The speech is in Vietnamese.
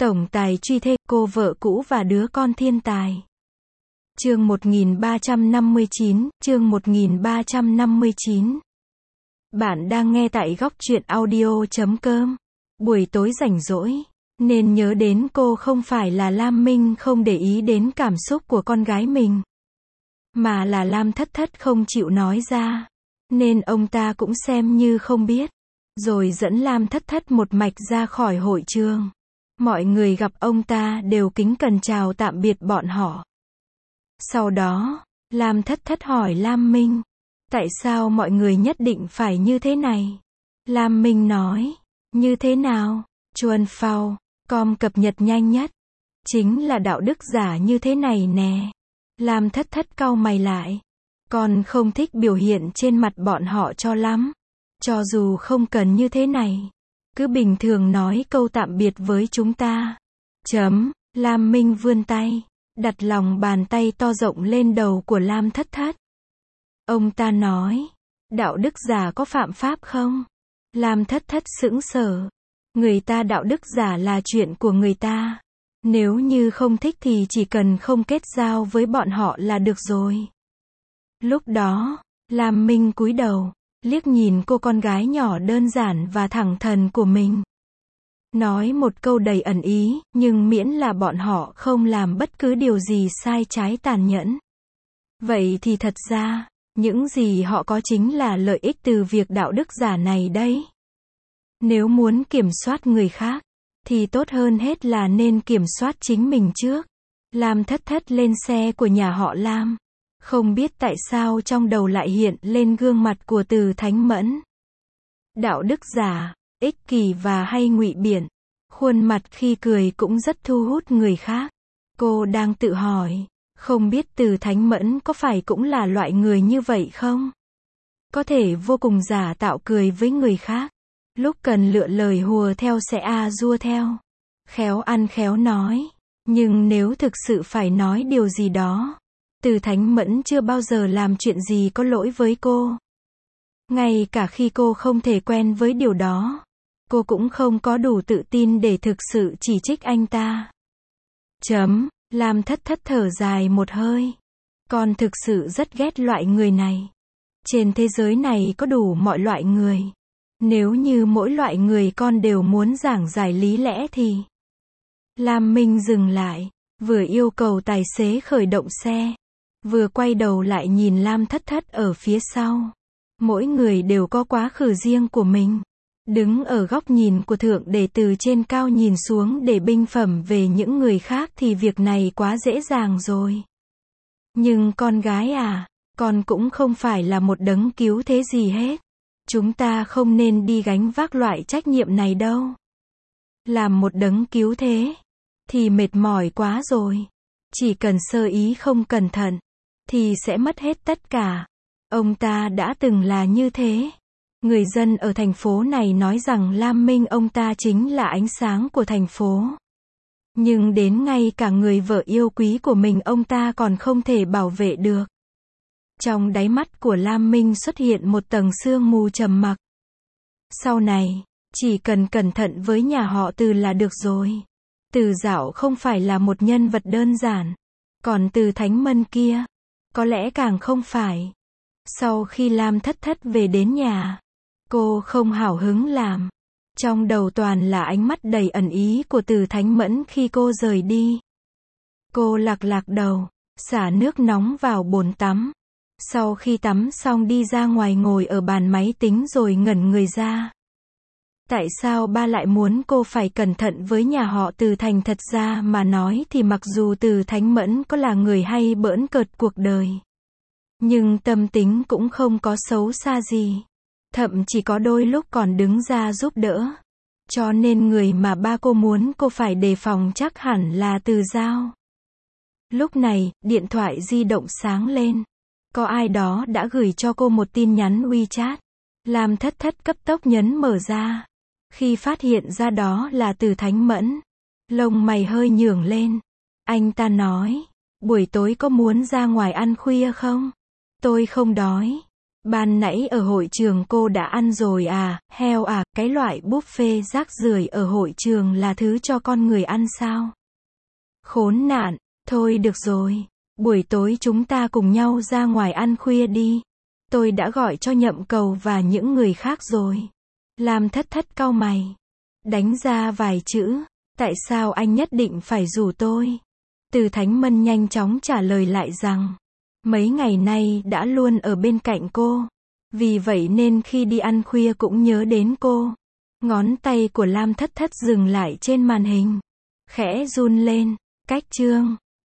Tổng tài truy thê, cô vợ cũ và đứa con thiên tài. Chương 1359, chương 1359. Bạn đang nghe tại góc truyện audio.com. Buổi tối rảnh rỗi, nên nhớ đến cô không phải là Lam Minh không để ý đến cảm xúc của con gái mình, mà là Lam Thất Thất không chịu nói ra, nên ông ta cũng xem như không biết, rồi dẫn Lam Thất Thất một mạch ra khỏi hội trường. Mọi người gặp ông ta đều kính cẩn chào tạm biệt bọn họ. Sau đó, Lam Thất Thất hỏi Lam Minh, tại sao mọi người nhất định phải như thế này? Lam Minh nói, như thế nào? Chuan Phao, com cập nhật nhanh nhất. Chính là đạo đức giả như thế này nè. Lam Thất Thất cau mày lại. Con không thích biểu hiện trên mặt bọn họ cho lắm. Cho dù không cần như thế này, cứ bình thường nói câu tạm biệt với chúng ta. Lam Minh vươn tay, đặt lòng bàn tay to rộng lên đầu của Lam Thất Thất. Ông ta nói, đạo đức giả có phạm pháp không? Lam Thất Thất sững sờ. Người ta đạo đức giả là chuyện của người ta. Nếu như không thích thì chỉ cần không kết giao với bọn họ là được rồi. Lúc đó, Lam Minh cúi đầu, liếc nhìn cô con gái nhỏ đơn giản và thẳng thắn của mình. Nói một câu đầy ẩn ý, nhưng miễn là bọn họ không làm bất cứ điều gì sai trái tàn nhẫn. Vậy thì thật ra, những gì họ có chính là lợi ích từ việc đạo đức giả này đấy. Nếu muốn kiểm soát người khác, thì tốt hơn hết là nên kiểm soát chính mình trước. Lam Thất Thất lên xe của nhà họ Lam. Không biết tại sao trong đầu lại hiện lên gương mặt của Từ Thánh Mẫn. Đạo đức giả, ích kỷ và hay ngụy biện. Khuôn mặt khi cười cũng rất thu hút người khác. Cô đang tự hỏi, không biết Từ Thánh Mẫn có phải cũng là loại người như vậy không? Có thể vô cùng giả tạo cười với người khác. Lúc cần lựa lời hùa theo sẽ dua theo. Khéo ăn khéo nói. Nhưng nếu thực sự phải nói điều gì đó, Từ Thánh Mẫn chưa bao giờ làm chuyện gì có lỗi với cô. Ngay cả khi cô không thể quen với điều đó, cô cũng không có đủ tự tin để thực sự chỉ trích anh ta. Lam Thất Thất thở dài một hơi. Con thực sự rất ghét loại người này. Trên thế giới này có đủ mọi loại người. Nếu như mỗi loại người con đều muốn giảng giải lý lẽ thì... Lam Minh dừng lại, vừa yêu cầu tài xế khởi động xe, vừa quay đầu lại nhìn Lam Thất Thất ở phía sau. Mỗi người đều có quá khứ riêng của mình. Đứng ở góc nhìn của thượng đế từ trên cao nhìn xuống để binh phẩm về những người khác thì việc này quá dễ dàng rồi. Nhưng con gái con cũng không phải là một đấng cứu thế gì hết. Chúng ta không nên đi gánh vác loại trách nhiệm này đâu. Làm một đấng cứu thế thì mệt mỏi quá rồi. Chỉ cần sơ ý không cẩn thận thì sẽ mất hết tất cả. Ông ta đã từng là như thế. Người dân ở thành phố này nói rằng Lam Minh ông ta chính là ánh sáng của thành phố. Nhưng đến ngay cả người vợ yêu quý của mình ông ta còn không thể bảo vệ được. Trong đáy mắt của Lam Minh xuất hiện một tầng sương mù trầm mặc. Sau này, chỉ cần cẩn thận với nhà họ Từ là được rồi. Từ Dạo không phải là một nhân vật đơn giản. Còn Từ Thánh Mẫn kia, có lẽ càng không phải. Sau khi Lam Thất Thất về đến nhà, cô không hào hứng làm. Trong đầu toàn là ánh mắt đầy ẩn ý của Từ Thánh Mẫn khi cô rời đi. Cô lạc đầu, xả nước nóng vào bồn tắm. Sau khi tắm xong đi ra ngoài ngồi ở bàn máy tính rồi ngẩn người ra. Tại sao ba lại muốn cô phải cẩn thận với nhà họ Từ? Thành thật ra mà nói thì mặc dù Từ Thánh Mẫn có là người hay bỡn cợt cuộc đời, nhưng tâm tính cũng không có xấu xa gì. Thậm chỉ có đôi lúc còn đứng ra giúp đỡ. Cho nên người mà ba cô muốn cô phải đề phòng chắc hẳn là Từ Dao. Lúc này, điện thoại di động sáng lên. Có ai đó đã gửi cho cô một tin nhắn WeChat. Lam Thất Thất cấp tốc nhấn mở ra. Khi phát hiện ra đó là Từ Thánh Mẫn, lông mày hơi nhướng lên. Anh ta nói, buổi tối có muốn ra ngoài ăn khuya không? Tôi không đói. Ban nãy ở hội trường cô đã ăn rồi à, heo à, cái loại buffet rác rưởi ở hội trường là thứ cho con người ăn sao? Khốn nạn, thôi được rồi. Buổi tối chúng ta cùng nhau ra ngoài ăn khuya đi. Tôi đã gọi cho Nhậm Cầu và những người khác rồi. Lam Thất Thất cau mày. Đánh ra vài chữ. Tại sao anh nhất định phải rủ tôi? Từ Thánh Mân nhanh chóng trả lời lại rằng, mấy ngày nay đã luôn ở bên cạnh cô. Vì vậy nên khi đi ăn khuya cũng nhớ đến cô. Ngón tay của Lam Thất Thất dừng lại trên màn hình. Khẽ run lên. Cách chương